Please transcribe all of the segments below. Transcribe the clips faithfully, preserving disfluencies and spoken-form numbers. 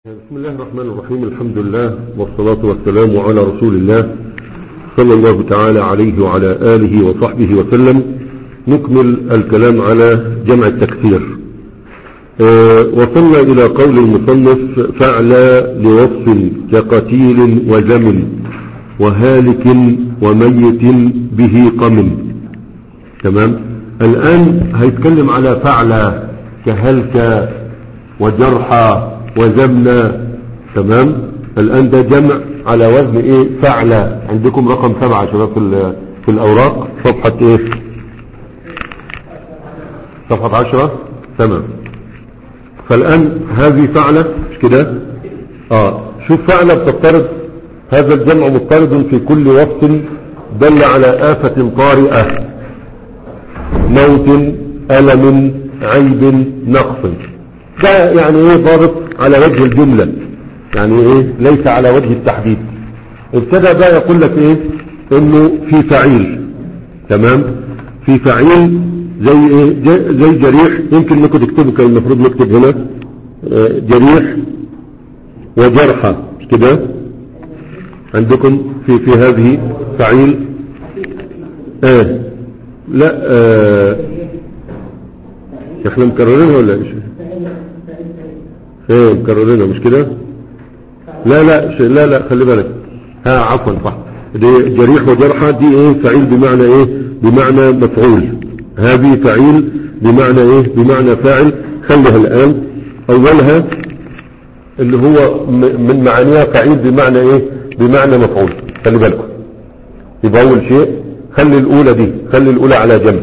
بسم الله الرحمن الرحيم. الحمد لله والصلاة والسلام على رسول الله صلى الله تعالى عليه وعلى آله وصحبه وسلم. نكمل الكلام على جمع التكسير. أه وصلنا إلى قول المصنف: فعل لوصف كقتيل وزمن وهالك وميت به قم. تمام. الآن هيتكلم على فعل كهلك وجرحى وزمنا. تمام. الآن ده جمع على وزن ايه؟ فعل. عندكم رقم سبعة يا شباب في, في الأوراق، صفحة ايه؟ صفحة عشرة. تمام. فالآن هذه فعلة مش كده؟ اه شوف، فعلة بتضطرد. هذا الجمع مضطرد في كل وصف دل على آفة طارئة: موت، ألم، عيب، نقص. ده يعني ايه؟ ضابط على وجه الجملة، يعني ايه؟ ليس على وجه التحديد. ابتدى بقى يقول لك ايه؟ انه في فعيل. تمام. في فعيل زي ايه؟ زي جريح. يمكن انكم تكتبوا، كان المفروض نكتب هنا اه جريح وجرحى مش كده؟ عندكم في في هذه فعيل. اه لا اه احنا مكررينها ولا ايش؟ ايه مكررينها مش كده؟ لا لا لا لا خلي بالك. ها عفوا صح. دي جريح وجرحى دي ايه؟ فعيل بمعنى ايه؟ بمعنى مفعول. هذه فعيل بمعنى ايه؟ بمعنى فاعل. خليها الان اولها اللي هو من معانيها فعيل بمعنى ايه؟ بمعنى مفعول. خلي بالكم. يبقى اول شيء خلي الاولى دي، خلي الاولى على جنب.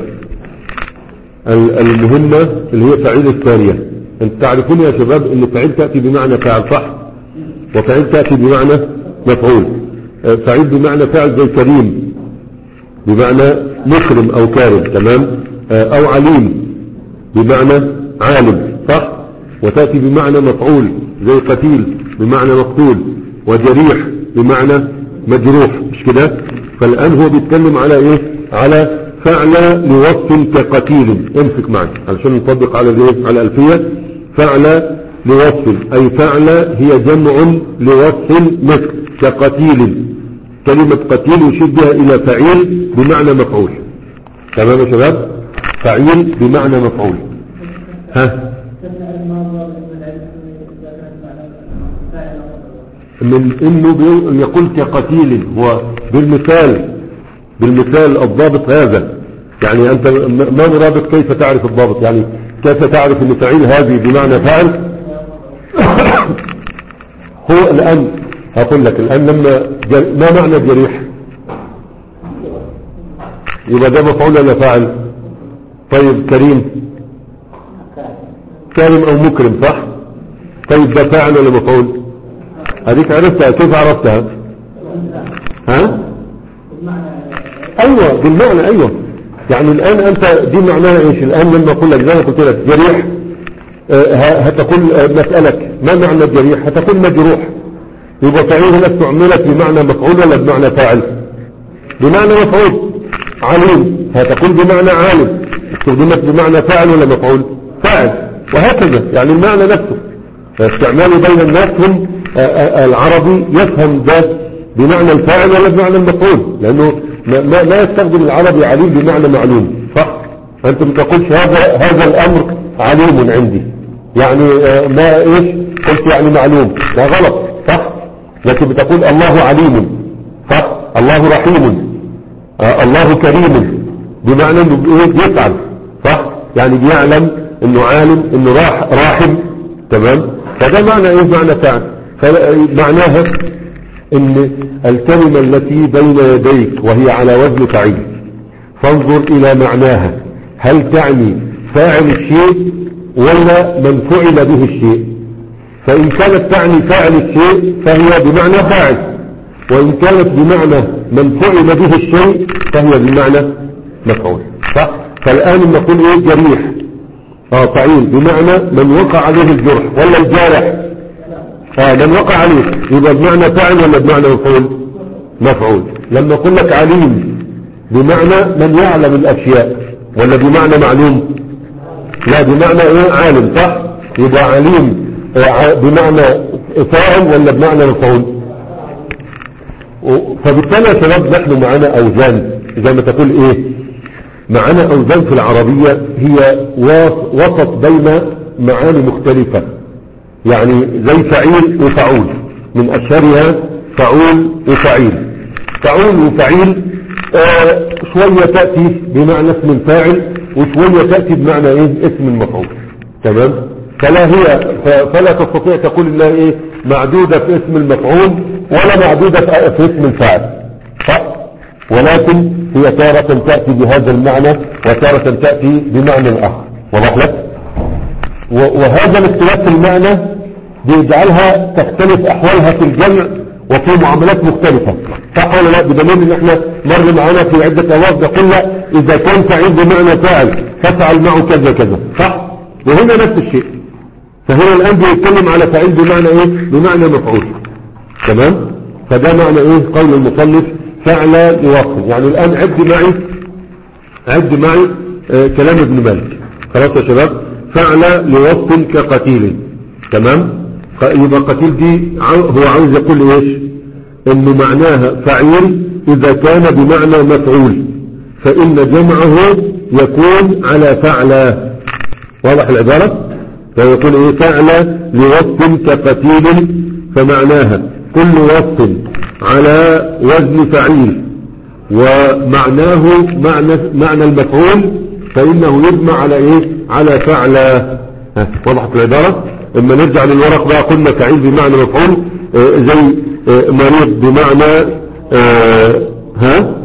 المهمة اللي هي فعيل الثانية. انت تعرفون يا شباب ان فعيل تأتي بمعنى فاعل، صح؟ وفعيل تأتي بمعنى مفعول. فعيل بمعنى فاعل زي كريم بمعنى مكرم او كارم. تمام. او عليم بمعنى عالم، صح؟ وتأتي بمعنى مفعول زي قتيل بمعنى مقتول، وجريح بمعنى مجروح مش كده؟ فالآن هو بيتكلم على ايه؟ على فعل لوصف كقتيل. امسك معي علشان نطبق على الايه؟ على الألفية. فعل لوصف اي فعل هي جمع لوصف مثل كقتيل. كلمة قتيل يشير بها الى فعيل بمعنى مفعول. تمام يا شباب؟ فعيل بمعنى مفعول. ها من انه يقول كقتيل، هو بالمثال بالمثال الضابط هذا. يعني انت ما مرادك؟ كيف تعرف الضابط؟ يعني كيف تعرف ان فعيل هذه بمعنى فاعل؟ هو الان هقول لك الان لما ما معنى جريح؟ يبقى ده مفعول ولا فاعل؟ طيب كريم، كريم او مكرم، صح؟ طيب ده فاعل ولا مفعول؟ هذيك عرفتها. كيف عرفتها؟ ها ايوه بالمعنى. ايوه يعني الان انت دي معناها ايش الان؟ لما اقول لك زي ما قلت لك جريح، آه هتقول آه مسألك ما معنى الجريح؟ هتقول مجروح. يبقى فعيل هنا استعملت بمعنى مفعول ولا بمعنى فاعل؟ بمعنى مفعول. عليم هتقول بمعنى عالم، استخدمت بمعنى فاعل ولا مفعول؟ فاعل. وهكذا يعني المعنى نفسه. استعماله بين الناس هم آه آه العربي يفهم ده بمعنى الفاعل ولا بمعنى المفعول، لانه ما, ما يستخدم العربي عليم بمعنى معلوم، صح؟ انت ما تقولش هذا هذا الامر عليم عندي، يعني ما ايش قلت يعني معلوم، ده غلط، صح؟ لكن بتقول الله عليم، صح؟ الله رحيم، آه الله كريم، بمعنى انه يفعل، صح؟ يعني بيعلم انه عالم، انه راح راحم. تمام. فده معنى ايه؟ معنى فاعل. فمعناها ان الكلمة التي بين يديك وهي على وزن فعيل، فانظر الى معناها. هل تعني فاعل الشيء ولا من فعل به الشيء؟ فان كانت تعني فاعل الشيء فهي بمعنى فاعل، وان كانت بمعنى من فعل به الشيء فهي بمعنى مفعول، صح؟ فالان نقول ايه؟ جريح اه فعيل بمعنى من وقع عليه الجرح، ولا الجارح اه من وقع عليه، يبقى بمعنى فاعل ولا بمعنى مفعول؟ مفعول. لما اقول لك عليم بمعنى من يعلم الاشياء، ولا بمعنى معلوم؟ لا بمعنى ايه؟ عالم، صح؟ يبقى عليم بمعنى فاعل ولا بمعنى مفعول؟ فبالتالي يا شباب نحن معنا اوزان زي ما تقول ايه، معنا اوزان في العربية هي وسط بين معاني مختلفة، يعني زي فعيل وفعول، من اشهرها فعول وفعيل. فعول وفعيل آه شوية تأتي بمعنى اسم فاعل وشوية تأتي بمعنى ايه اسم المفعول. تمام؟ فلا هي فلا تستطيع تقول الله ايه معدودة في اسم المفعول ولا معدودة في اسم الفاعل، صح؟ ولكن هي تارة تأتي بهذا المعنى وتارة تأتي بمعنى آخر. واضح لك؟ وهذا الاختلاف في المعنى بيجعلها تختلف احوالها في الجمع وفي معاملات مختلفة، صح ولا لا؟ بدليل ان احنا مر معنا في عدة اوقات قلنا اذا كان فعيل بمعنى فاعل فافعل معه كذا كذا، صح؟ وهنا نفس الشيء. فهنا الان بيتكلم على فعيل بمعنى ايه؟ بمعنى مفعول. تمام؟ فده معنى ايه قول المصنف فعل لوصف. يعني الان عد معي عد معي آه كلام ابن مالك. خلاص يا شباب؟ فعل لوصف كقتيل. تمام؟ يبقى قتيل دي هو عاوز يقول ايش؟ انه معناها فعيل اذا كان بمعنى مفعول، فان جمعه يكون على فعل. واضح العبارة؟ فيقول ايه فعل لوصف كقتيل، فمعناها كل وصف على وزن فعيل ومعناه معنى معنى المفعول فانه يجمع على ايه على فعل. وضحت العبارة؟ اما نرجع للورق بقى قلنا فعيل بمعنى مفعول آه زي آه مريض بمعنى آه ها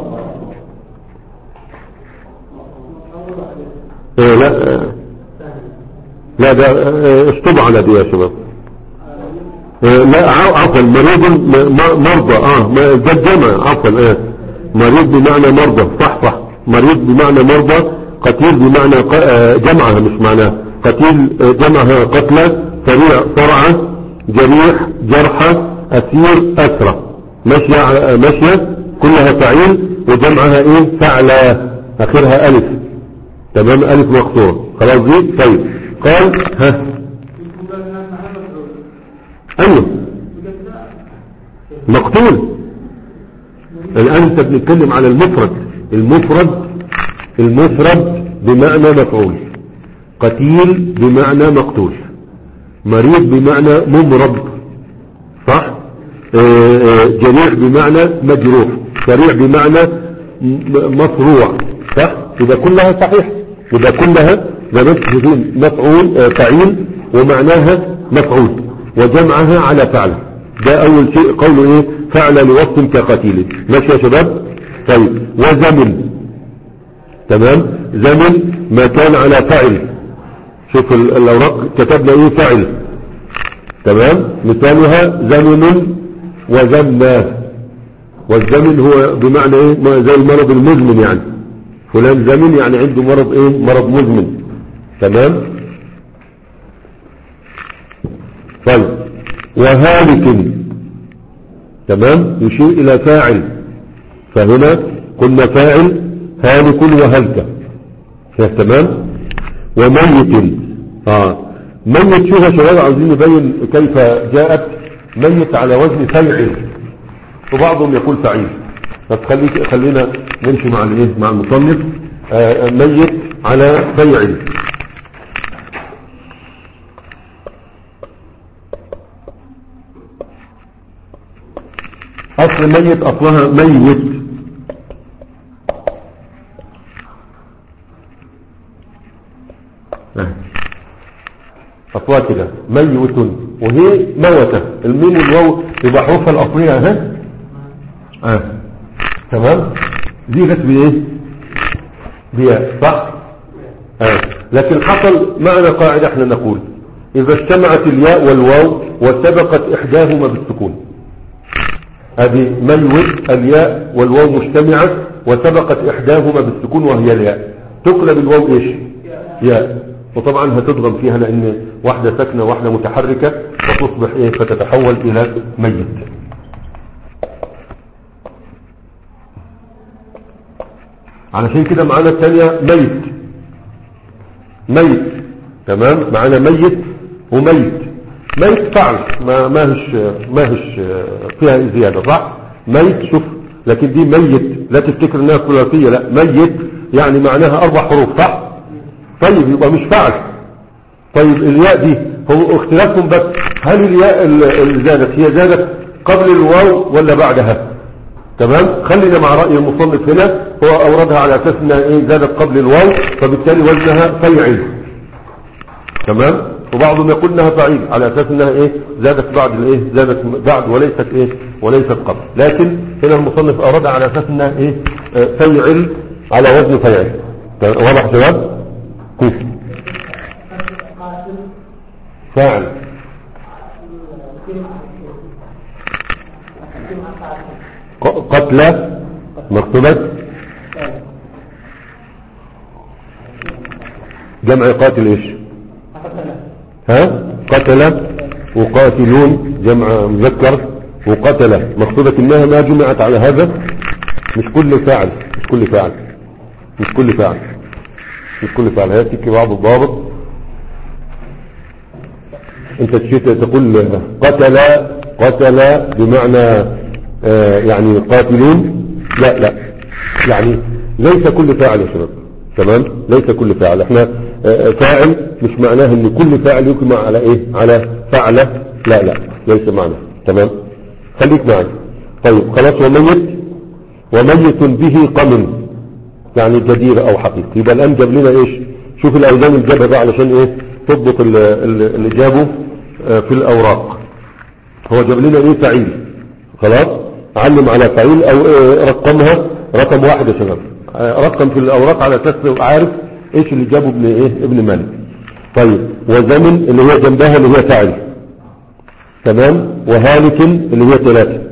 آه لا آه لا ده اشطب على دي يا شباب. آه لا عفوا مريض مرضى اه ده الجمع عفوا آه مريض بمعنى مرضى، صح صح مريض بمعنى مرضى، قتيل بمعنى آه جمعها مش معناها، قتيل جمعها قتلى، سريع صرعة، جريح جرحى، أسير أسرى، ماشية ماشية كلها فعيل وجمعها ايه فعلى اخرها الف. تمام؟ الف مقصورة. خلاص دي طيب. قال ها ايوه مقتول. الان انت بنتكلم على المفرد. المفرد المفرد بمعنى مفعول، قتيل بمعنى مقتول، مريض بمعنى ممرض، صح؟ جريح بمعنى مجروح، سريع بمعنى مصروع، صح؟ إذا كلها صحيح، إذا كلها لنفسه مفعول فعيل ومعناها مفعول وجمعها على فعل. ده أول شيء قوله إيه فعل لوصف كقتيل. ماشي يا شباب؟ طيب. وزمن. تمام؟ زمن ما كان على فعل. شوف الأوراق كتبنا ايه فعل. تمام؟ مثالها زمن وزمنا. والزمن هو بمعنى ايه زي المرض المزمن، يعني فلان زمن يعني عنده مرض ايه مرض مزمن. تمام؟ طيب. وهالك. تمام؟ يشير الى فاعل، فهنا قلنا فاعل هالك وهلك. تمام؟ وميت. اه ميت. شوف يا شباب عاوزين نبين كيف جاءت ميت على وزن فيعل، وبعضهم يقول فعيل. فخلي خلينا نمشي مع الايه مع المصنف. آه ميت على فيعل. اصل ميت اصلها ميت. أصلها كده ميت، وهي موتة. الميم والواو يبقى حروفها الأصلية اهي. اه تمام؟ دي جت بإيه؟ بياء، صح؟ اه لكن حصل معنا قاعدة احنا نقول إذا اجتمعت الياء والواو وسبقت إحداهما بالسكون. هذه ميت الياء والواو مجتمعة وسبقت إحداهما بالسكون وهي الياء، تقلب الواو إيش؟ ياء. وطبعا هتضغم فيها لان واحدة ساكنة واحدة متحركة فتصبح ايه فتتحول الى ميت. علشان كده معانا الثانية ميت. ميت. تمام؟ معانا ميت وميت. ميت فعل ما ما هش ما هش فيها زيادة صح. ميت شوف، لكن دي ميت لا تفتكر انها ثلاثية، لا ميت يعني معناها اربع حروف صح. طيب يبقى مش فعل. طيب الياء دي هو اختلافهم بس هل الياء اللي زادت هي زادت قبل الواو ولا بعدها؟ تمام. خلينا مع رأي المصنف هنا، هو اوردها على اساس انها ايه زادت قبل الواو، فبالتالي وزنها فيعل. تمام. وبعضهم يقول انها فعيل على اساس انها ايه زادت بعد الايه زادت بعد وليست ايه وليست قبل. لكن هنا المصنف اوردها على اساس انها ايه اه فيعل على وزن فيعل. واضح جواب؟ كيف فاعل قتلى مكتوبة جمع قاتل ايش؟ ها قتل وقاتلون جمع مذكر، وقتل مقصودة انها ما جمعت على هذا. مش كل فاعل مش كل فاعل مش كل فاعل مش كل فاعل هاتك بعض الضابط. انت تشيت تقول قتل قتل بمعنى آه يعني قاتلون، لا لا يعني ليس كل فاعل يا شباب. تمام. ليس كل فاعل. احنا آه فاعل مش معناه ان كل فاعل يجمع على ايه على فعله، لا لا ليس معنى. تمام. خليك معي. طيب خلاص. وميت وميت به قمن يعني جدير او حقيقي. يبقى الان جاب لنا ايش؟ شوف الاوزان اللي جابها بقى علشان ايه تضبط اللي جابه آه في الاوراق. هو جاب لنا ايه فعيل. خلاص. علم على فعيل او إيه رقمها رقم واحد يا شباب. رقم في الاوراق على اساس عارف ايش اللي جابه ابن ايه ابن مالك. طيب وزمن اللي هي جنبها اللي هي فاعل. تمام. وهالك اللي هي ثلاثة.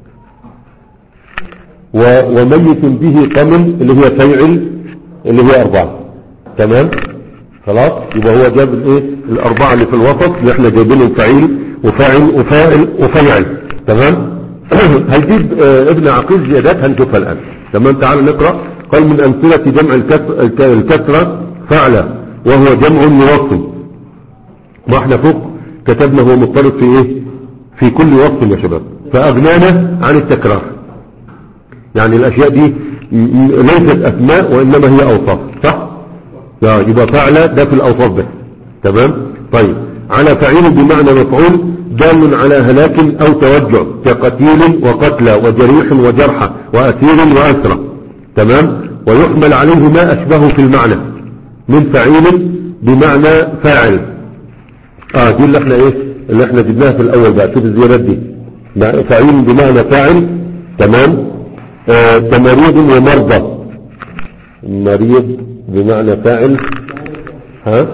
وميت به قمن اللي هي فيعل اللي هي اربعة. تمام. خلاص. يبقى هو جاب الايه الاربعة اللي في الوسط اللي احنا جايبينهم فعيل وفاعل وفاعل وفيعل. تمام. هيجيب اه ابن عقيل زيادات هنشوفها الان. تمام. تعالوا نقرأ. قال من امثلة جمع الكسرة فعل وهو جمع يوصل. ما احنا فوق كتبنا هو مضطرب في ايه في كل وصف يا شباب، فاغنانا عن التكرار. يعني الاشياء دي ليست اسماء وانما هي اوصاف صح. يبقى فعل ده في الاوصاف بس. تمام. طيب على فعيل بمعنى مفعول دال على هلاك او توجع كقتيل وقتلى وجريح وجرحى واسير واسرى. تمام. ويحمل عليه ما اشبهه في المعنى من فعيل بمعنى فاعل. اه دي اللي احنا ايه اللي احنا جبناها في الاول بقى. شوف الزيادات دي. فعيل بمعنى فاعل. تمام. آه كمريض ومرضى. مريض بمعنى فاعل. ها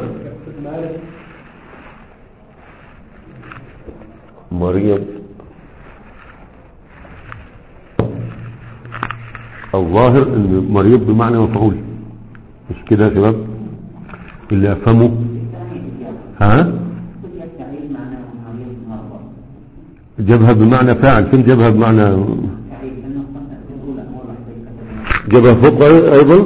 مريض الظاهر ان مريض بمعنى مفعول مش كده يا شباب اللي افهمه. ها جابها بمعنى فاعل. فين جابها بمعنى جابها فوق ايضا.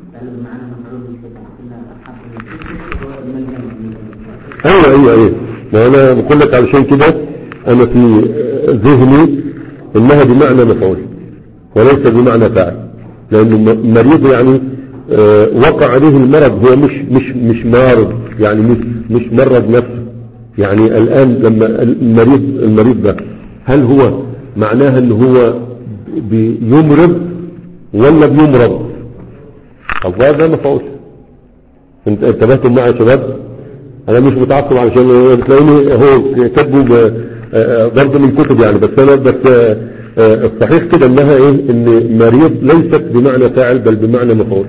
ايوه ايوه ايوه ما انا بقول لك علشان كده انا في ذهني انها بمعنى مفعول وليس بمعنى فاعل، لان المريض يعني اه وقع عليه المرض. هو مش مش مش مارض يعني مش مش مرض نفسه. يعني الان لما المريض المريض ده هل هو معناها ان هو بيمرض ولا بيمرض؟ الله ده مفعول. انت انتبهتم معي يا شباب؟ انا مش متعصب علشان تلاقوني هو كاتبه برضه من كتب يعني، بس انا بس الصحيح كده انها ايه ان مريض ليست بمعنى فاعل بل بمعنى مفعول.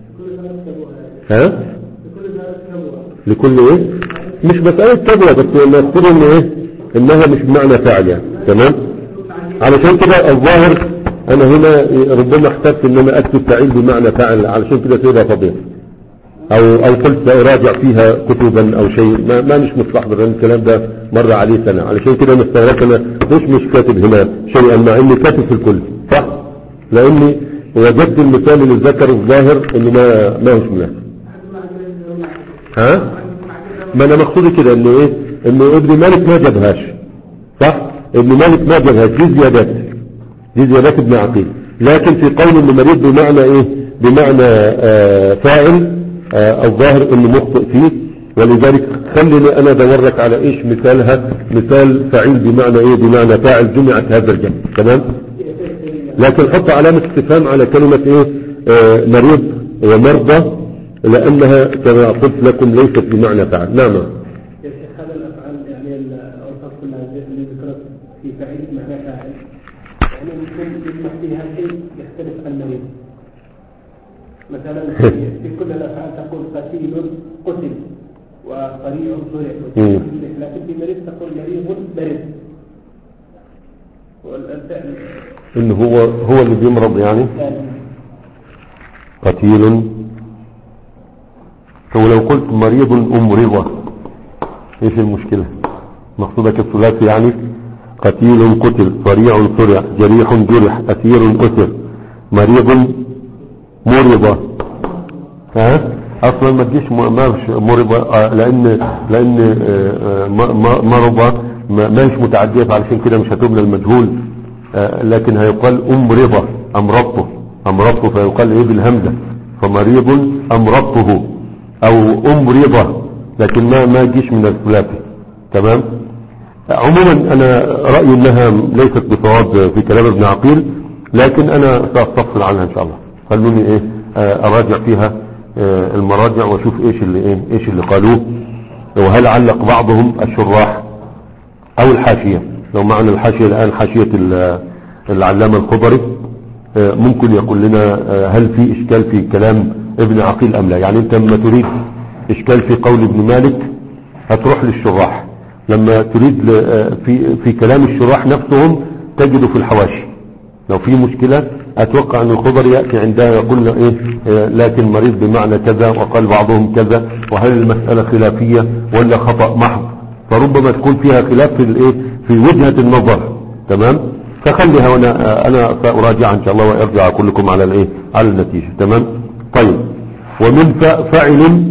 ها لكل ايه مش مسألة تبوة، بس نقول ان ايه انها مش بمعنى فاعل يعني. تمام. علشان كده الظاهر انا هنا ربما احتجت ان انا اكتب فاعل بمعنى فاعل علشان كده تبقى فضيل او او قلت ساراجع فيها كتبا او شيء ما, ما مش مستحضر لان الكلام ده مر عليه سنة. علشان كده انا استغربت انا ليش مش كاتب هنا شيئا مع اني كاتب في الكل صح، لاني وجدت المثال اللي ذكر الظاهر انه ما ما هوش مناسب. ها ما انا مقصودي كده انه ايه انه ابن مالك ما جابهاش، صح؟ ابن مالك ما جابهاش، دي زيادات، دي زيادات ابن عقيل. لكن في قول انه مريض بمعنى ايه؟ بمعنى آه فاعل، آه الظاهر انه مخطئ فيه. ولذلك خليني انا ادور لك على ايش مثالها، مثال فعيل بمعنى ايه؟ بمعنى فاعل جمعت هذا الجمع، تمام؟ لكن حط علامة استفهام على كلمة ايه؟ آه مريض ومرضى، لانها كما قلت لكم ليست بمعنى فاعل. نعم. يا شيخ هذا الافعال يعني الاوصاف كلها اللي ذكرت في فعيل معنى فاعل، يعني ممكن يجمع فيها شيء يختلف عن مريض. مثلا في كل الافعال تقول قتيل قتل وطريع طرع، لكن في مريض تقول مريض مرض. والفعل انه هو هو اللي بيمرض يعني قتيل. ولو قلت مريض أمرض ايش المشكلة؟ مقصودك الثلاثي يعني قتيل قتل، صريع صرع، جريح جرح، أسير أسر، مريض مرض. ها اصلا ما تجيش مرض، لان لان مرض ما مش متعدية، علشان كده مش هتبنى المجهول، لكن هيقال أمرض، أمرضته أمرضته فيقال ايه بالهمزة، فمريض أمرضته او امرضة، لكن ما ما تجيش من الثلاثي، تمام؟ عموما انا رأيي انها ليست بصواب في كلام ابن عقيل، لكن انا سأستفصل عنها ان شاء الله. خلوني ايه اراجع فيها المراجع واشوف ايش اللي ايه ايش اللي قالوه، وهل علق بعضهم الشراح او الحاشية. لو معنى الحاشية الان حاشية العلامة الخضري ممكن يقول لنا هل في اشكال في كلام ابن عقيل ام لا. يعني انت لما تريد اشكال في قول ابن مالك هتروح للشراح، لما تريد في في كلام الشراح نفسهم تجده في الحواشي. لو في مشكلة اتوقع ان الخضر يأتي عندها يقول له ايه لكن مريض بمعنى كذا وقال بعضهم كذا، وهل المسألة خلافية ولا خطأ محض، فربما تكون فيها خلاف في الايه في وجهة النظر، تمام؟ فخليها وانا انا سأراجع ان شاء الله وارجع اقول لكم على الايه على النتيجة، تمام؟ طيب. ومن فاعل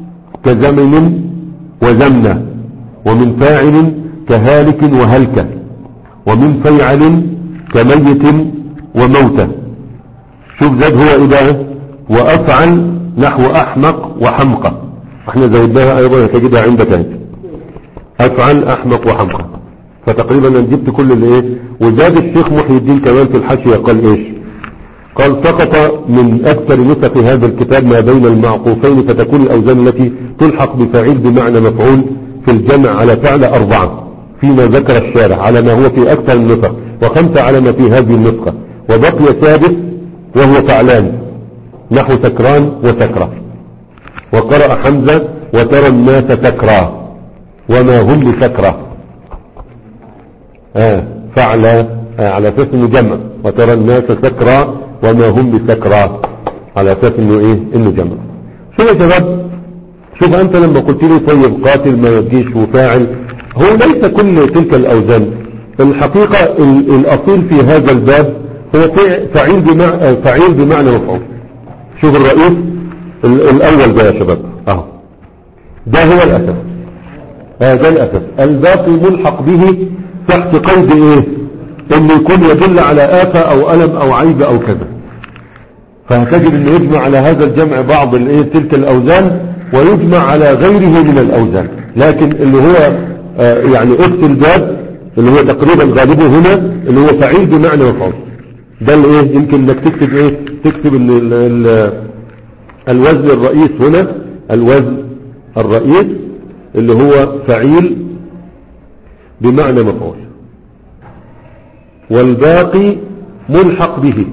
كزمن وزمنة، ومن فاعل كهالك وهلكة، ومن فيعل كميت وموتى. شوف زاد هو ايه بقى؟ وافعل نحو احمق وحمقى، احنا زودناها ايضا تجدها عندك انت، افعل احمق وحمقى. فتقريبا انا جبت كل اللي ايه. وزاد الشيخ محي الدين كمان في الحاشية قال ايش؟ قال سقط من اكثر نسخ هذا الكتاب ما بين المعقوفين، فتكون الاوزان التي تلحق بفاعل بمعنى مفعول في الجمع على فعل اربعة فيما ذكر الشارع على ما هو في اكثر النسخ، وخمسة على ما في هذه النسخة، وبقي ثابت وهو فعلان نحو سكران وسكرة. وقرأ حمزة وترى الناس سكرى وما هم بسكرة، آه فعل آه على اساس انه جمع، وترى الناس سكرى وما هم بسكرى على اساس انه ايه انه جمع. شوف يا شباب، شوف انت لما قلت لي طيب قاتل ما يجيش وفاعل، هو ليس كل تلك الاوزان. الحقيقة الاصيل في هذا الباب هو فعيل بمعنى فعيل بمعنى مفعول. شوف الرئيس الاول ده يا شباب اهو، ده هو الاساس، هذا الاساس. الباقي ملحق به تحت قيد ايه؟ انه يكون يدل على آفة او ألم او عيب او كذا، فهتجد انه يجمع على هذا الجمع بعض الايه تلك الاوزان ويجمع على غيره من الاوزان. لكن اللي هو آه يعني اخت الباب اللي هو تقريبا غالبه هنا اللي هو فعيل بمعنى مفعول، ده اللي ايه يمكن انك تكتب ايه تكتب ال ال ال الوزن الرئيس هنا، الوزن الرئيس اللي هو فعيل بمعنى مفعول، والباقي ملحق به.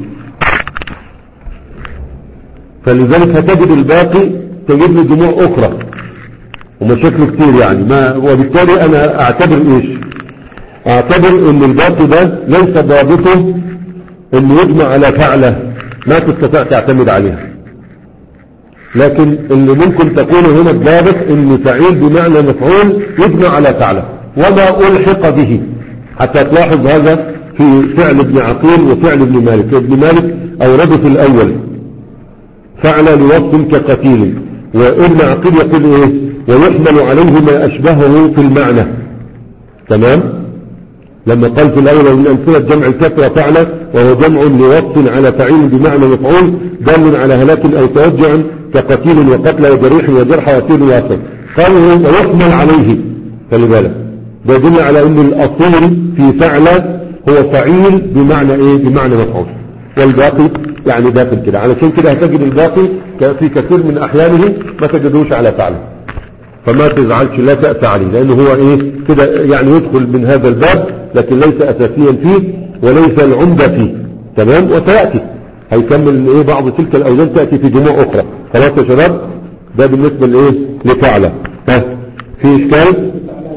فلذلك هتجد الباقي تجد له جموع اخرى ومشاكل كتير يعني ما، وبالتالي انا اعتبر ايش اعتبر ان الباقي ده ليس ضابطه انه يجمع على فعله ما تستطيع تعتمد عليها، لكن اللي ممكن تكون هنا الضابط ان فعيل بمعنى مفعول يجمع على فعله وما الحق به. حتى تلاحظ هذا في فعل ابن عقيل وفعل ابن مالك. ابن مالك اورده في الاول فعل لوصف كقتيل، وابن عقيل يقول ايه ويحمل عليه ما أشبهه في المعنى. تمام. لما قال في الأول من أمثلة جمع الكثرة فعلا وهو جمع لوصف على فعيل بمعنى مفعول دال على هلاك أو توجع كقتيل وقتل وجريح وجرح وأسير واصل. قال ويحمل عليه، خلي بالك ده يدل على أن الأصيل في فعل هو فعيل بمعنى إيه؟ بمعنى مفعول، والباقي يعني داخل كده. علشان كده هتجد الباقي في كثير من أحيانه ما تجدوش على فعله، فما تزعلش لا تأسى عليه، لأنه هو إيه كده يعني يدخل من هذا الباب لكن ليس أساسيا فيه وليس العمدة فيه. تمام. وسيأتي هيكمل إيه بعض تلك الأوزان تأتي في جموع أخرى. خلاص يا شباب، ده بالنسبة لإيه لفعله. ها في إشكال؟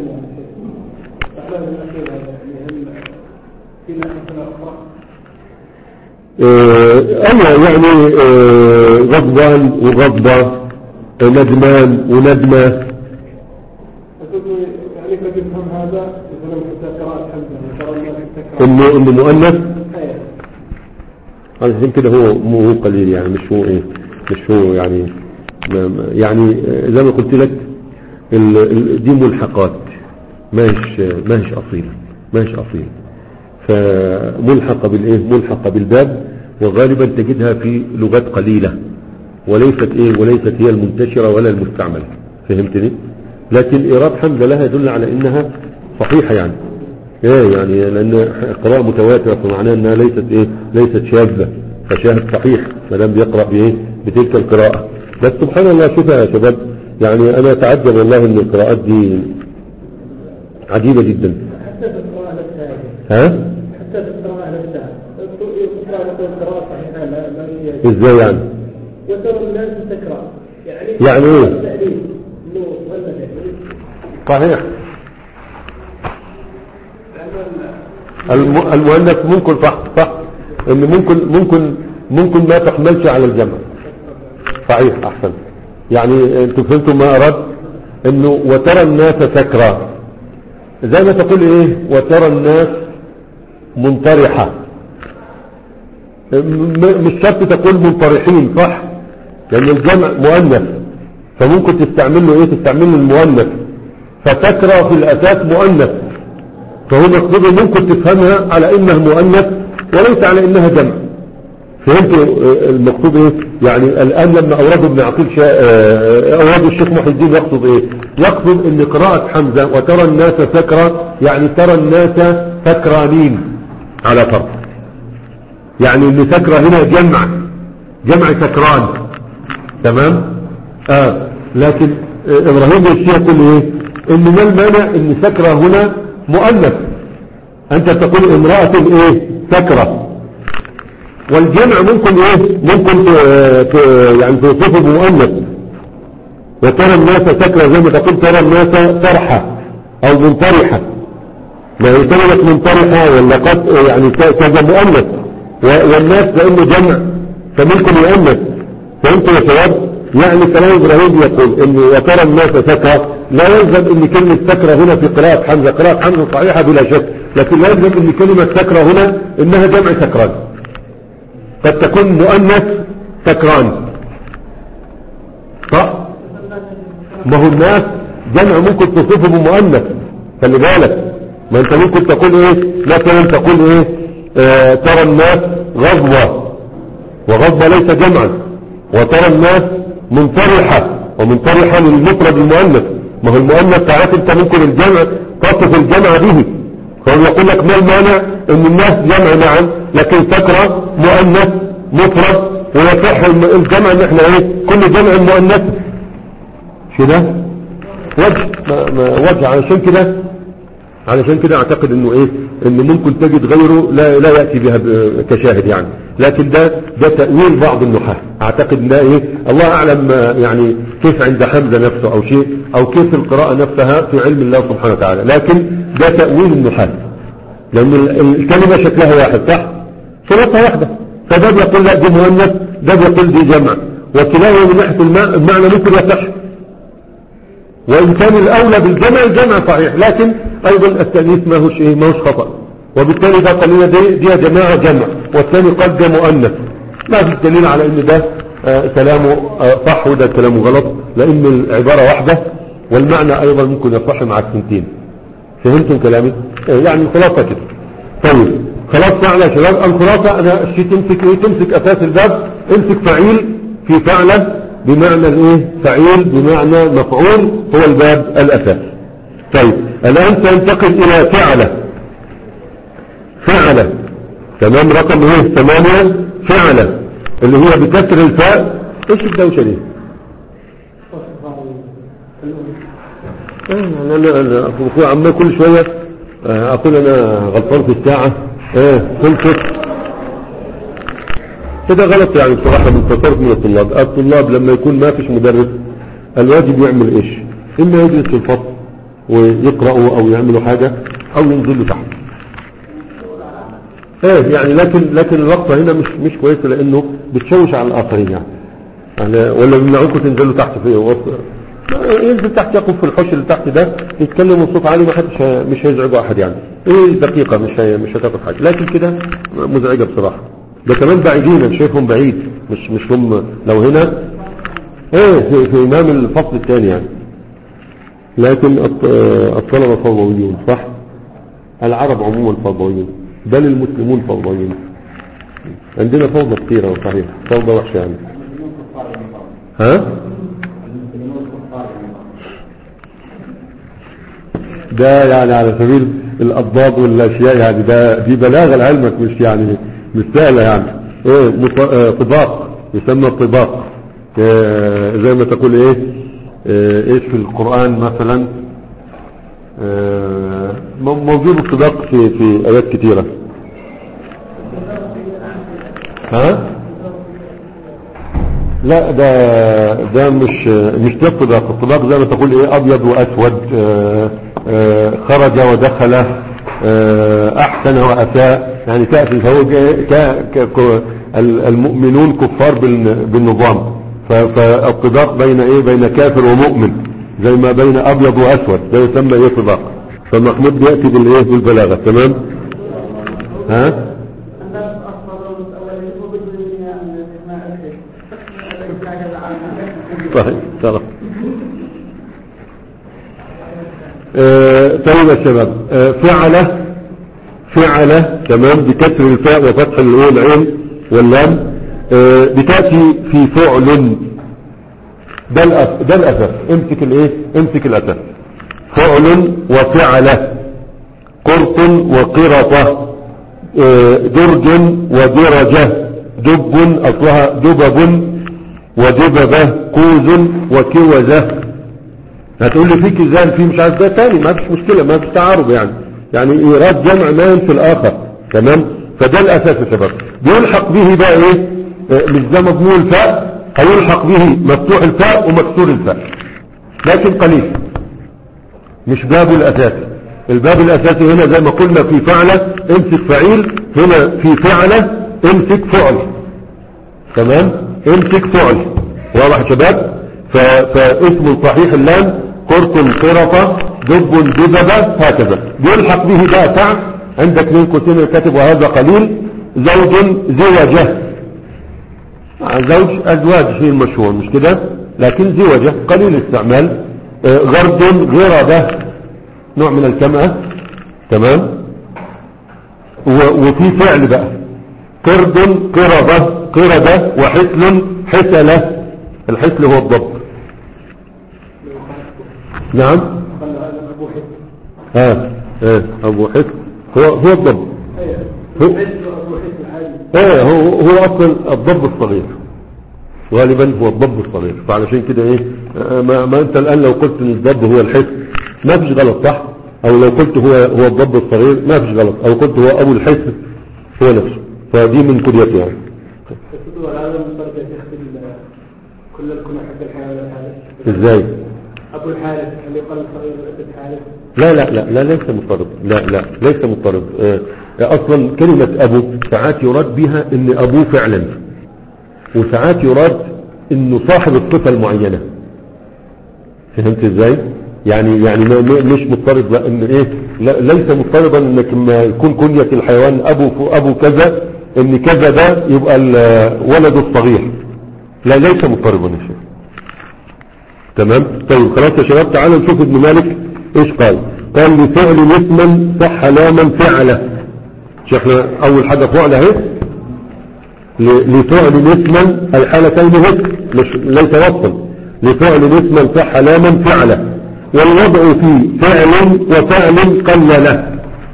أنا يعني آه غضبان وغضبة، ندمان وندمة. يعني كيف يفهم هذا مثلا في قراءة حمزة إنه إنه مؤنث؟ عشان كده هو مو قليل يعني، مش هو إيه مش هو يعني يعني زي ما قلت لك دي ملحقات، ماهيش ماهيش أصيل ماهيش أصيل فملحقة بالإيه ملحقة بالباب، وغالبا تجدها في لغات قليلة وليست إيه وليست هي المنتشرة ولا المستعملة. فهمتني؟ لكن إيراد حمزة لها يدل على إنها صحيحة يعني إيه يعني لأن قراءة متواترة فمعناها أنها ليست إيه ليست شاذة، فشاهد صحيح ما دام بيقرأ بإيه بتلك القراءة. بس سبحان الله شوفها يا شباب، يعني أنا أتعجب والله إن القراءات دي عجيبة جدا. حتى في القراءة نفسها ها؟ حتى في القراءة نفسها القراءة صحيحة لا ما إزاي يعني؟ وترى الناس تكره يعني يعني إيه؟ صحيح. المؤنث ممكن صح صح ان ممكن ممكن ممكن ما تحملش على الجمع. صحيح احسن. يعني انتوا فهمتوا ما اراد انه وترى الناس سكرى، زي ما تقول ايه وترى الناس منطرحة، مش شرط تقول منطرحين صح لان الجمع مؤنث فممكن تستعمل له ايه تستعمل له المؤنث، فسكرى في الاساس مؤنث فهو مقصود ممكن تفهمها على انها مؤنث وليس على انها جمع. فهمتوا المقصود ايه؟ يعني الان لما اورده ابن عقيل اورده الشيخ محي الدين يقصد ايه؟ يقصد ان قراءة حمزة وترى الناس سكرى يعني ترى الناس سكرانين على فرق، يعني ان سكرى هنا جمع جمع سكران. تمام. اه لكن ابراهيم الشيخ يقول ايه ان ما المانع ان سكرى هنا مؤنث، انت تقول امرأة ايه سكرة، والجمع ممكن ايه ممكن ت... يعني توصفه بمؤنث. وترى الناس سكرة زي ما تقول ترى الناس فرحة او منطرحة، ما هي كلمة منطرحة ولا قد يعني كذا مؤنث، والناس لانه جمع فممكن يؤنث. فهمتوا يا شباب؟ يعني كلام ابراهيم يقول ان وترى الناس سكرة لا يلزم ان كلمة سكرة هنا في قراءة حمزة قراءة حمزة صحيحة بلا شك، لكن لا يلزم ان كلمة سكرة هنا انها جمع سكران، قد تكون مؤنث سكران صح. ما هو الناس جمع ممكن تصفه بمؤنث، خلي بالك، ما انت ممكن تقول ايه مثلا تقول ايه اه ترى الناس غضبة، وغضبة ليس جمعا، وترى الناس منطرحة ومنطرحة للمفرد المؤنث. ما هو المؤنث تعرف انت ممكن الجمع تصف الجمع به، فهو يقول لك ما المانع ان الناس جمع معا لكن سكرة مؤنث مفرد ويصح الجمع ان احنا ايه كل جمع مؤنث كده وجه ما ما وجه. علشان كده علشان كده اعتقد انه ايه انه ممكن تجد غيره لا لا يأتي بها كشاهد يعني، لكن ده ده تأويل بعض النحاة. اعتقد ان ده ايه الله اعلم يعني كيف عند حمزة نفسه او شيء او كيف القراءة نفسها في علم الله سبحانه وتعالى، لكن ده تأويل النحاة لان الكلمة شكلها واحد صح صورتها واحدة، فده بيقول لا دي مؤنث ده بيقول دي جمع، وكلاهما من ناحية المعنى ممكن يصح، وإن كان الأولى بالجمع الجمع صحيح، لكن أيضا التأنيث ما هوش إيه ما هوش خطأ، وبالتالي ده قلنا دي, دي يا جماعة جمع والثاني قد ده مؤنث، ما في دليل على إن ده آه كلامه آه صح وده كلامه غلط، لأن العبارة واحدة والمعنى ايضا ممكن يصح مع السنتين. فهمتم كلامي؟ يعني خلاصة كده. طيب خلاص معنا يا شباب الخلاصة. انا الشيء تمسك ايه؟ تمسك اساس الباب، امسك فعيل في فعله بمعنى الايه؟ فعيل بمعنى مفعول هو الباب الاساس. طيب الان سننتقل الى فعله. فعله تمام، رقم ايه؟ ثمانية. فعله اللي هي بكسر الفاء. ايش الدوشة دي؟ انا انا اخوي عمال كل شوية اقول انا غلطان في الساعة. ايه خلصت كده غلط يعني بصراحة من تصرف من الطلاب. الطلاب لما يكون ما فيش مدرس الواجب يعمل ايش؟ اما يجلس في الفصل ويقرأوا او يعملوا حاجة او ينزلوا تحت. ايه يعني لكن لكن الوقفة هنا مش مش كويسة لانه بتشوش على الاخرين يعني, يعني ولا بيمنعوكم تنزلوا تحت في وسط. ينزل تحت يقف في الحوش اللي تحت ده يتكلم بصوت عالي ما حدش مش هيزعجوا احد يعني. ايه دقيقة مش هي مش هتاخد حاجة، لكن كده مزعجة بصراحة. ده كمان بعيدين انا شايفهم بعيد مش مش هم لو هنا ايه في, في امام الفصل الثاني يعني. لكن الطلبة فوضويون صح، العرب عموما فوضويون بل المسلمون فوضويون. عندنا فوضى كثيرة صحيح، فوضى وحشة يعني. ها ده يعني على سبيل الأضداد والأشياء يعني ده دي بلاغة لعلمك مش يعني مش سهلة يعني. ايه طباق يسمى الطباق إيه زي ما تقول ايه, إيه ايش في القرآن مثلا إيه موجود الطباق في في آيات كثيرة. ها لا ده ده مش مش ده الطباق. الطباق زي ما تقول ايه ابيض واسود اه اه خرج ودخل اه احسن واساء يعني تأتي فهو المؤمنون كفار بالنظام. فالطباق بين ايه بين كافر ومؤمن زي ما بين ابيض واسود ده يسمى ايه طباق. فمحمود بيأتي بالايه بالبلاغة تمام. ها صحيح صراحة. طيب يا شباب اه فعله فعله تمام بكسر الفاء وفتح العين واللام اه بتأتي في فعل. ده الأسف ده الأسف امسك الايه امسك الأسف. فعل وفعله قرط وقرطة اه درج ودرجة دب اصلها دبب ودببة كوز وكوزة. هتقول لي في كيزان في مش عارف ده تاني ما فيش مشكلة ما فيش تعارض يعني يعني ايراد جمع ما ينفي الاخر تمام. فده الاساس يا شباب. بيلحق به بقى ايه مش ده مضمون الفاء هيلحق به مفتوح الفاء ومكسور الفاء لكن قليل مش بابه الاساسي. الباب الاساسي هنا زي ما قلنا في فعلة امسك فعيل، هنا في فعلة امسك فعل تمام امسك فعل. واضح يا شباب. فاسم صحيح اللام قرط قرطة دب دببة هكذا. بيلحق به بقى فعل عندك من قوسين الكاتب وهذا قليل. زوج زوجة زوج ازواج شيء مشهور مش كده لكن زوجة قليل الاستعمال. غرد غربة نوع من الكمأة تمام. وفي فعل بقى قرد قربة قردة وحسل حسلة. الحسل هو الضب نعم ها اه ابو حسل هو هو الضب هو ايه هو هو اصلا الضب الصغير غالبا هو الضب الصغير. فعلشان كده ايه ما, ما انت الان لو قلت ان الضب هو الحسل ما فيش غلط صح. او لو قلت هو هو الضب الصغير ما فيش غلط. او قلت هو ابو الحسل هو نفسه. فدي من كليته يعني. كل الكل حق الحيوانات ازاي ابو الحارث اللي قال صغير ابن الحارث لا لا لا لا ليس مضطرب. لا لا ليس مضطرب. اه اصلا كلمة ابو ساعات يراد بها ان ابوه فعلا وساعات يراد انه صاحب الصفة المعينة. فهمت ازاي يعني يعني ما مش مضطرب ان ايه لا ليس مضطربا انك لما يكون كنية الحيوان ابو ابو كذا ان كذا ده يبقى ولده الصغير. لا ليس مضطربا يا شيخ. تمام. طيب خلاص يا شباب، تعالوا نشوف ابن مالك ايش قال. قال لفعل اسما صح لاما فعله. مش احنا اول حاجة فعل اهي، لفعل اسما الحالتين هيك مش ليس وصفا، لفعل اسما صح لاما فعله والوضع في فعل وفعل قلله.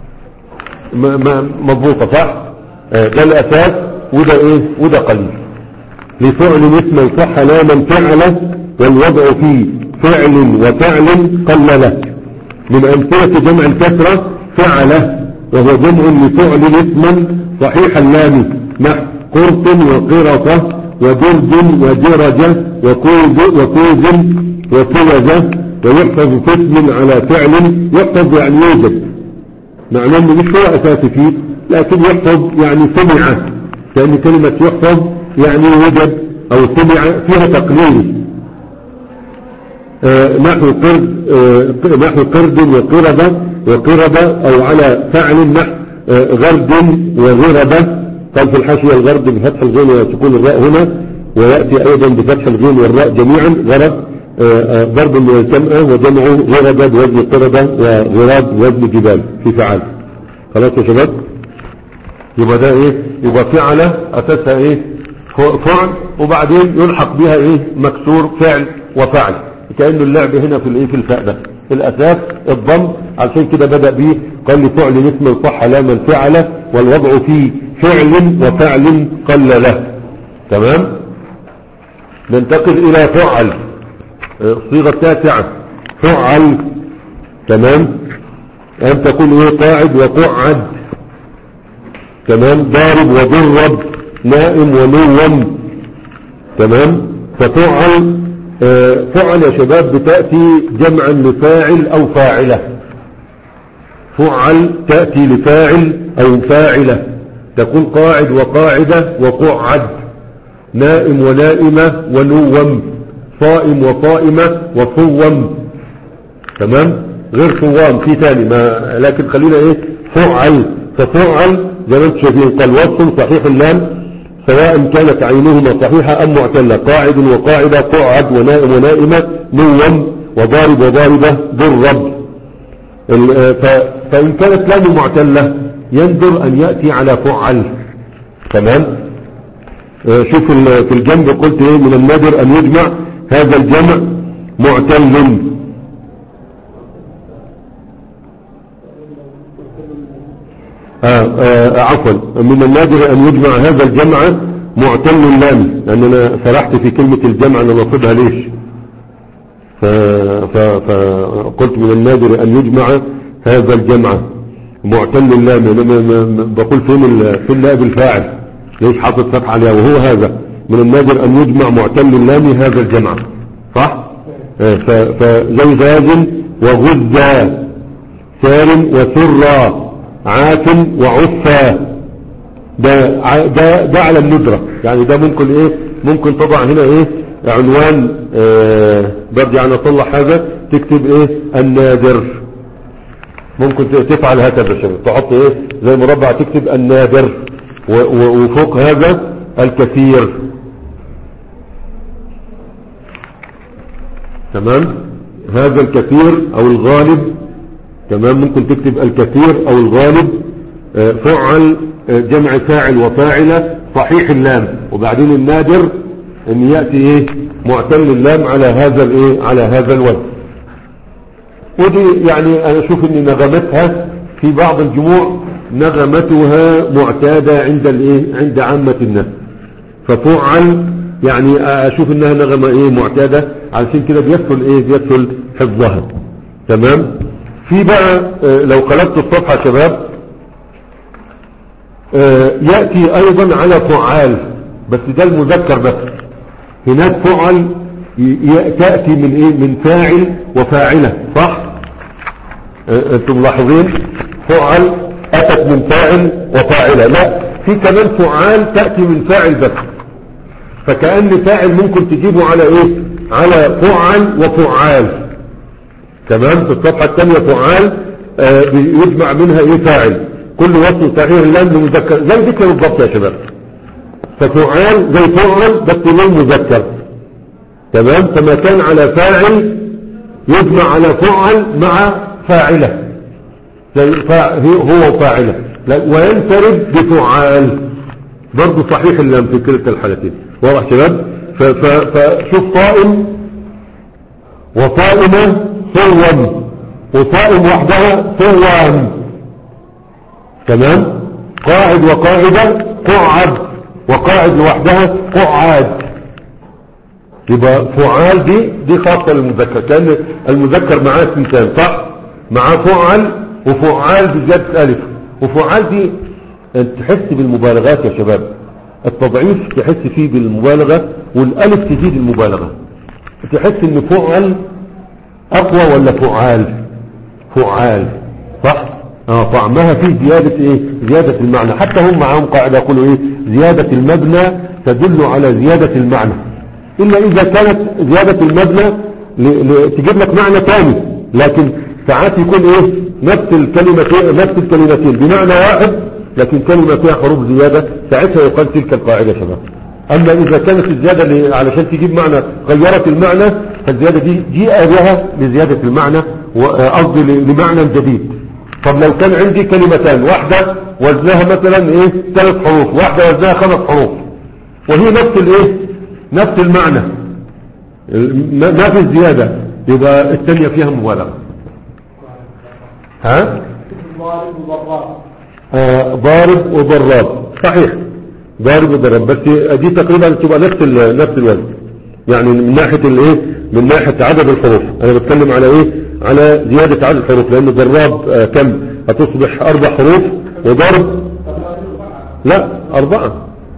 مضبوطة صح؟ آه ده الاساس وده ايه وده قليل. لفعل اسما صح لاما فعله والوضع في فعل وفعل قلله. من امثلة جمع الكسرة فعله، وهو جمع لفعل اسما صحيح اللام نحو قرط وقرطة ودرج ودرجة وكوز وكوز وكوزة. ويحفظ في اسم على فعل، يحفظ يعني يوجد، معناه انه مش هو اساسي فيه لكن يحفظ يعني سمع، لان كلمة يحفظ يعني وجد او سمع فيها تقليل. آه نحو قرد آه نحو قرد وقردة وقردة، او على فعل نحو آه غرد وغربة. قال في الحاشية الغرد بفتح الغين وسكون الراء هنا، ويأتي ايضا بفتح الغين والراء جميعا غرب. ضرب من الجمع وجمعه غربة بوزن قردة وغراب بوزن جبال في فعل. خلاص يا شباب، يبقى ده ايه؟ يبقى فعله اساسها ايه؟ فعل، وبعدين يلحق بها ايه؟ مكسور فعل وفعل، كأنه اللعب هنا في الايه في الفاء ده الاساس الضم. عشان كده بدأ به قال لفعل اسم صح لاما فعله والوضع في فعل وفعل قلله. تمام. ننتقل الى فعل، الصيغة التاسعة فعل. تمام. أن تكون ايه؟ قاعد وقعد. تمام. ضارب وضرب، نائم ونوم. تمام. ففعل آه فعل يا شباب بتأتي جمعا لفاعل او فاعلة. فعل تأتي لفاعل او فاعلة، تكون قاعد وقاعدة وقعد، نائم ونائمة ونوم، صائم وصائمة وصوم. تمام. غير صوام في تاني ما، لكن خلينا ايه فعل. ففعل زي ما انتم شايفين قال وصل صحيح اللام سواء كانت عينهما صحيحة ام معتلة، قاعد وقاعدة، قعد ونائم ونائمة، نوم وضارب وضاربة، ضرب. فان كانت لام معتلة يندر ان يأتي على فعل. تمام. شوف في الجنب قلت ايه؟ من النادر ان يجمع هذا الجمع معتل. آه آه عفوا، من النادر ان يجمع هذا الجمع معتل اللام، لان انا فرحت في كلمة الجمع انا نصبها ليش، فقلت من النادر ان يجمع هذا الجمع معتل اللام. انا بقول فين في النائب الفاعل ليش حاطط فتح عليها، وهو هذا من النادر ان يجمع معتل اللام هذا الجمع صح. فزوجاج وغزة، سار وسرى، عاف وعفا. ده ده ده على الندرة، يعني ده ممكن ايه ممكن طبعا هنا ايه عنوان آه برجع انا اصلح هذا تكتب ايه النادر. ممكن تفعل هكذا شباب، تحط ايه زي مربع تكتب النادر، وفوق هذا الكثير. تمام. هذا الكثير او الغالب. تمام. ممكن تكتب الكثير او الغالب. آه فعل آه جمع فاعل وفاعلة صحيح اللام، وبعدين النادر ان يأتي ايه معتل اللام على هذا الايه على هذا الوزن. ودي يعني انا اشوف ان نغمتها في بعض الجموع نغمتها معتادة عند الايه عند عامة الناس. ففعل يعني اشوف انها نغمة ايه معتادة، علشان كده بيدخل ايه بيدخل حفظها. تمام. في بقى لو قلبت الصفحة يا شباب يأتي ايضا على فعال، بس ده المذكر بس. هناك فعل تأتي من ايه من فاعل وفاعلة صح. انتم ملاحظين فعل اتت من فاعل وفاعلة، لا في كمان فعال تأتي من فاعل بس. فكأن فاعل ممكن تجيبه على ايه على فعل وفعال. تمام. في الصفحة الثانية فعال آه يجمع منها ايه فاعل، كل وصف صحيح اللام لمذكر زي ذكر بالضبط يا شباب. ففعال زي فعل بس للمذكر. تمام. فما كان على فاعل يجمع على فعل مع فاعله، هو فاعله، وينفرد بفعال برضه صحيح اللام في كلتا الحالتين. واضح شباب؟ فشوف صائم وصائمة صوم، وصائم وحدها صوام، تمام. قاعد وقاعدة قعد، وقاعد لوحدها قعاد. يبقى فعال دي دي خاصة للمذكر، كأن المذكر معاه سنتين صح، معاه فعل وفعال بزيادة ألف. وفعال دي تحس بالمبالغات يا شباب، التضعيف تحس فيه بالمبالغة، والألف تزيد المبالغة، تحس ان فعل أقوى ولا فعال؟ فعال صح. اه طعمها فيه زيادة ايه؟ زيادة المعنى. حتى هم معهم قاعدة يقولوا ايه؟ زيادة المبنى تدل على زيادة المعنى، إلا إذا كانت زيادة المبنى تجيب لك معنى ثاني، لكن ساعات يكون إيه؟ نفس الكلمتين نفس الكلمتين بمعنى واحد، لكن كلمة فيها حروف زيادة، ساعتها يقال تلك القاعدة شباب. أما إذا كانت الزيادة اللي علشان تجيب معنى غيرت المعنى، فالزيادة دي جيء بها لزيادة المعنى، قصدي لمعنى جديد. طب لو كان عندي كلمتان، واحدة وزنها مثلا إيه؟ ثلاث حروف، واحدة وزنها خمس حروف، وهي نفس الإيه؟ نفس المعنى، ما في الزيادة، يبقى الثانية فيها مبالغة. ها؟ ضارب وضراب. آه ضارب وضراب صحيح، ضارب وضراب، بس دي تقريبا تبقى نفس نفس الوزن، يعني من ناحية الايه؟ من ناحية عدد الحروف. انا بتكلم على ايه؟ على زيادة عدد الحروف، لان ضراب آه كم؟ هتصبح اربع حروف، وضرب لا اربعة.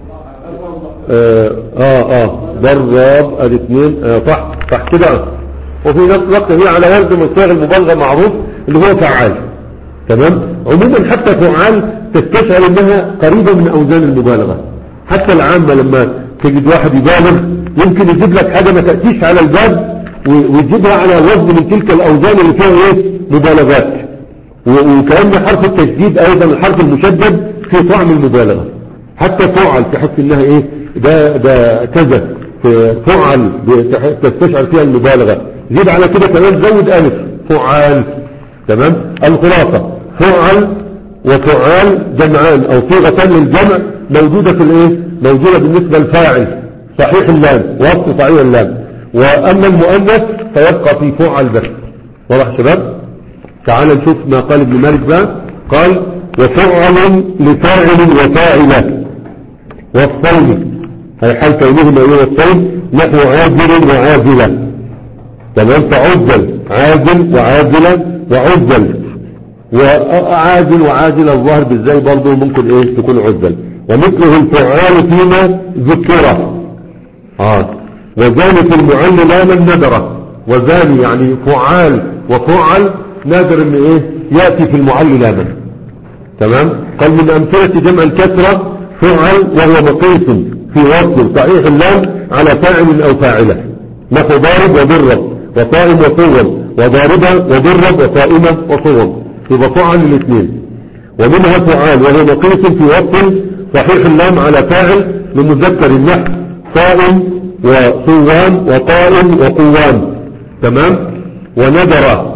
اه اه, آه. ضرب ادي اثنين، آه صح صح كده. وفي نفس الوقت هي على وزن من صيغ المبالغة معروف اللي هو فعال، تمام. عموما حتى فعال تستشعر انها قريبة من اوزان المبالغة. حتى العامة لما تجد واحد يبالغ يمكن يجيب لك حاجة ما تأتيش على الباب ويجيبها على وزن من تلك الاوزان اللي فيها ايه؟ مبالغات. وكأن حرف التشديد ايضا الحرف المشدد في طعم المبالغة. حتى فعل تحس انها ايه؟ ده ده كذا فعل تستشعر فيها المبالغة. زيد على كده كمان زود ألف فعال، تمام. الخلاصة فعل وفعال جمعان أو صيغة للجمع موجودة في الايه؟ موجودة بالنسبة للفاعل صحيح اللام، وصف صحيح اللام. وأما المؤنث فيبقى في فعل بس. واضح شباب؟ تعال نشوف ما قال ابن مالك بقى. قال وفعل لفاعل وفاعلة والصوم، هي حال كونهما يوم الصوم نحو عاجل وعاجلة، تمام. فعجل عاجل وعاجلة وعجل، وعاجل وعاجل الظاهر بالزي برضه ممكن ايه تكون عجل. ومثله الفعال فيما ذكره، اه وزاني في المعل لاما ندرة. وزاني يعني فعال وفعل نادر ان ايه يأتي في المعل لاما، تمام. قال من امثلة جمع الكسرة فعل وهو مقيس في وصل صحيح اللام على فاعل او فاعلة، نحو ضارب وضرب وصائم وصوم، وضاربة وضرب وصائمة وصوم، يبقى فعل الاثنين. ومنها فعال وهو مقيس في وصل صحيح اللام على فاعل لمذكر النحو صائم وصوام وقائم وقوام، تمام. وندر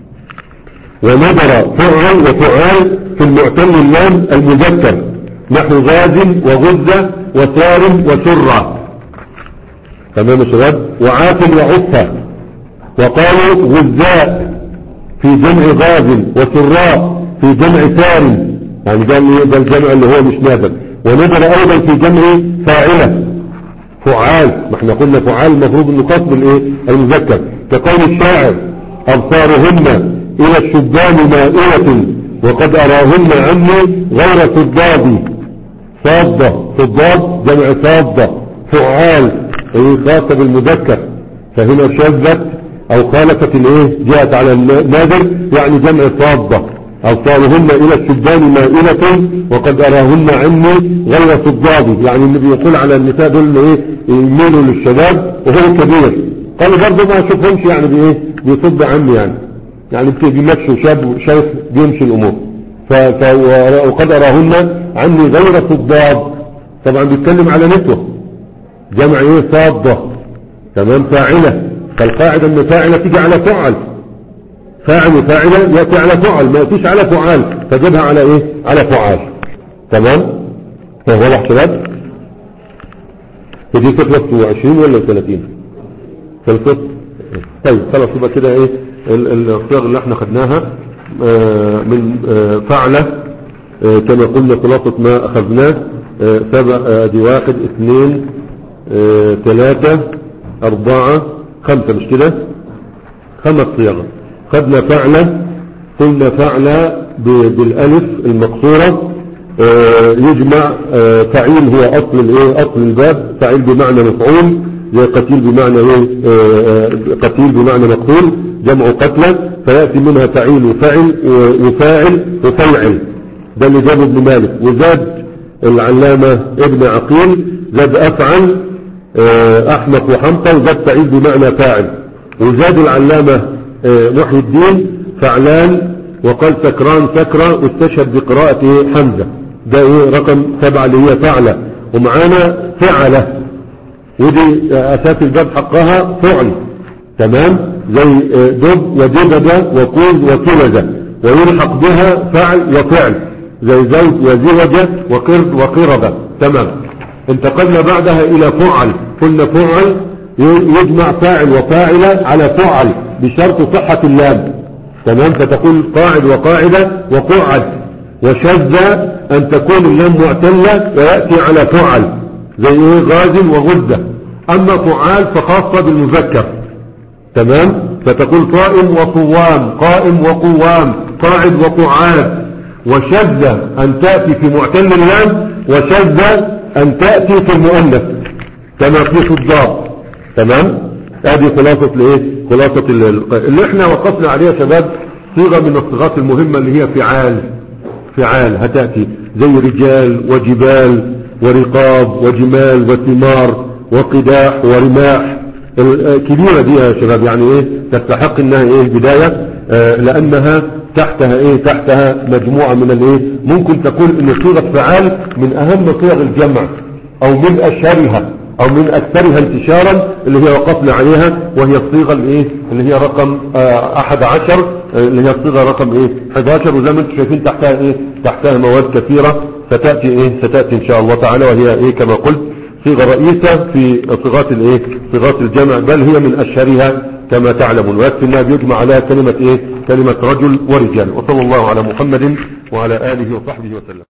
وندر فعل وفعال في المعتل اللام المذكر نحو غاز وغزة وسار وسرة، تمام يا شباب. وعاف وعفة، وقالوا غزاء في جمع غاز وسراء في جمع سار، يعني ده الجمع اللي هو مش نادر. وندر ايضا في جمع فاعلة فعال، ما احنا قلنا فعال المفروض انه قصد الايه المذكر، كقول الشاعر ابصارهن الى الشبان مائلة وقد اراهن عني غير صدادي. صادة صداد جمع صادة، فعال ايه خاصة بالمذكر، فهنا شذت او خالفت الايه جاءت على النادر يعني جمع صادة. ابصارهن الى الشبان مائلة وقد اراهن عني غير صدادي، يعني اللي بيقول على النساء دول ايه يميلوا للشباب وهو كبير. قال برضه ما اشوفهمش يعني بايه بيصد عني، يعني يعني بيمشوا شاب شايف بيمشي الامور. وقد اراهن عني غير صداد، طبعا بيتكلم على نسوة جمع ايه صادة، تمام. فاعلة، فالقاعدة ان فاعلة تيجي على فعل، فاعل وفاعلة يأتي على فعل، ما يأتيش على فعال، فجبها على ايه؟ على فعال. تمام. واضح شباب؟ ودي ستة وعشرين ولا ثلاثين؟ ثلاثة. طيب خلاص يبقى كده ايه الصيغ اللي احنا خدناها آه من آه فعلة آه كما قلنا خلاصة ما اخذناه آه سبع آه دي واحد اثنين آه ثلاثة اربعة خمسة، مش كده؟ خمس صيغ خدنا. فعلة قلنا فعلة بالالف المقصورة آه يجمع آه فعيل هو اصل الايه؟ اصل الباب. فعيل بمعنى مفعول، زي قتيل بمعنى ايه؟ آه قتيل بمعنى مقتول، جمع قتلى، فيأتي منها فعيل وفعل وفاعل وفيعل. ده اللي جاب ابن مالك. وزاد العلامة ابن عقيل زاد افعل آه احمق وحمقى، وزاد فعيل بمعنى فاعل. وزاد العلامة آه محي الدين فعلان، وقال سكران سكرة، واستشهد بقراءة ايه؟ حمزة. ده ايه رقم سبعة اللي هي فعلة. ومعانا فعلة، ودي اساس الباب حقها فعل. تمام. زي دب ودبدة وكوز وكلزة، ويلحق بها فعل وفعل، زي زوج وزوجة وقرد وقردة. تمام. انتقلنا بعدها الى فعل. قلنا فعل يجمع فاعل وفاعلة على فعل بشرط صحة اللام. تمام. فتقول قاعد وقاعدة وقعد. وشذ ان تكون اللام معتلة ويأتي على فعل، زي ايه؟ غاز وغدة. اما فعال فخاصة بالمذكر. تمام. فتقول قائم وصوام، قائم وقوام، قاعد وقعاد. وشذ ان تأتي في معتل اللام، وشذ ان تأتي في المؤنث كما في صداق. تمام. هذه خلاصة الايه؟ خلاصة اللي احنا وقفنا عليها شباب صيغة من الصيغات المهمة اللي هي فعال. فعال هتأتي زي رجال وجبال ورقاب وجمال وثمار وقداح ورماح. الكبيرة دي يا شباب يعني ايه؟ تستحق انها ايه؟ بداية آه لانها تحتها ايه؟ تحتها مجموعة من الايه؟ ممكن تقول ان صيغة فعال من اهم صيغ الجمع او من اشهرها او من اكثرها انتشارا، اللي هي وقفنا عليها، وهي الصيغة الايه؟ اللي هي رقم آه احد عشر، اللي هي الصيغة رقم ايه؟ احد عشر. وزي ما انتم شايفين تحتها ايه؟ تحتها مواد كثيرة ستأتي ايه؟ ستأتي ان شاء الله تعالى، وهي ايه؟ كما قلت صيغة رئيسة في صيغات الايه؟ صيغات الجمع، بل هي من اشهرها كما تعلمون. ويكفي انها بيجمع عليها كلمة ايه؟ كلمة رجل ورجال. وصلى الله على محمد وعلى آله وصحبه وسلم.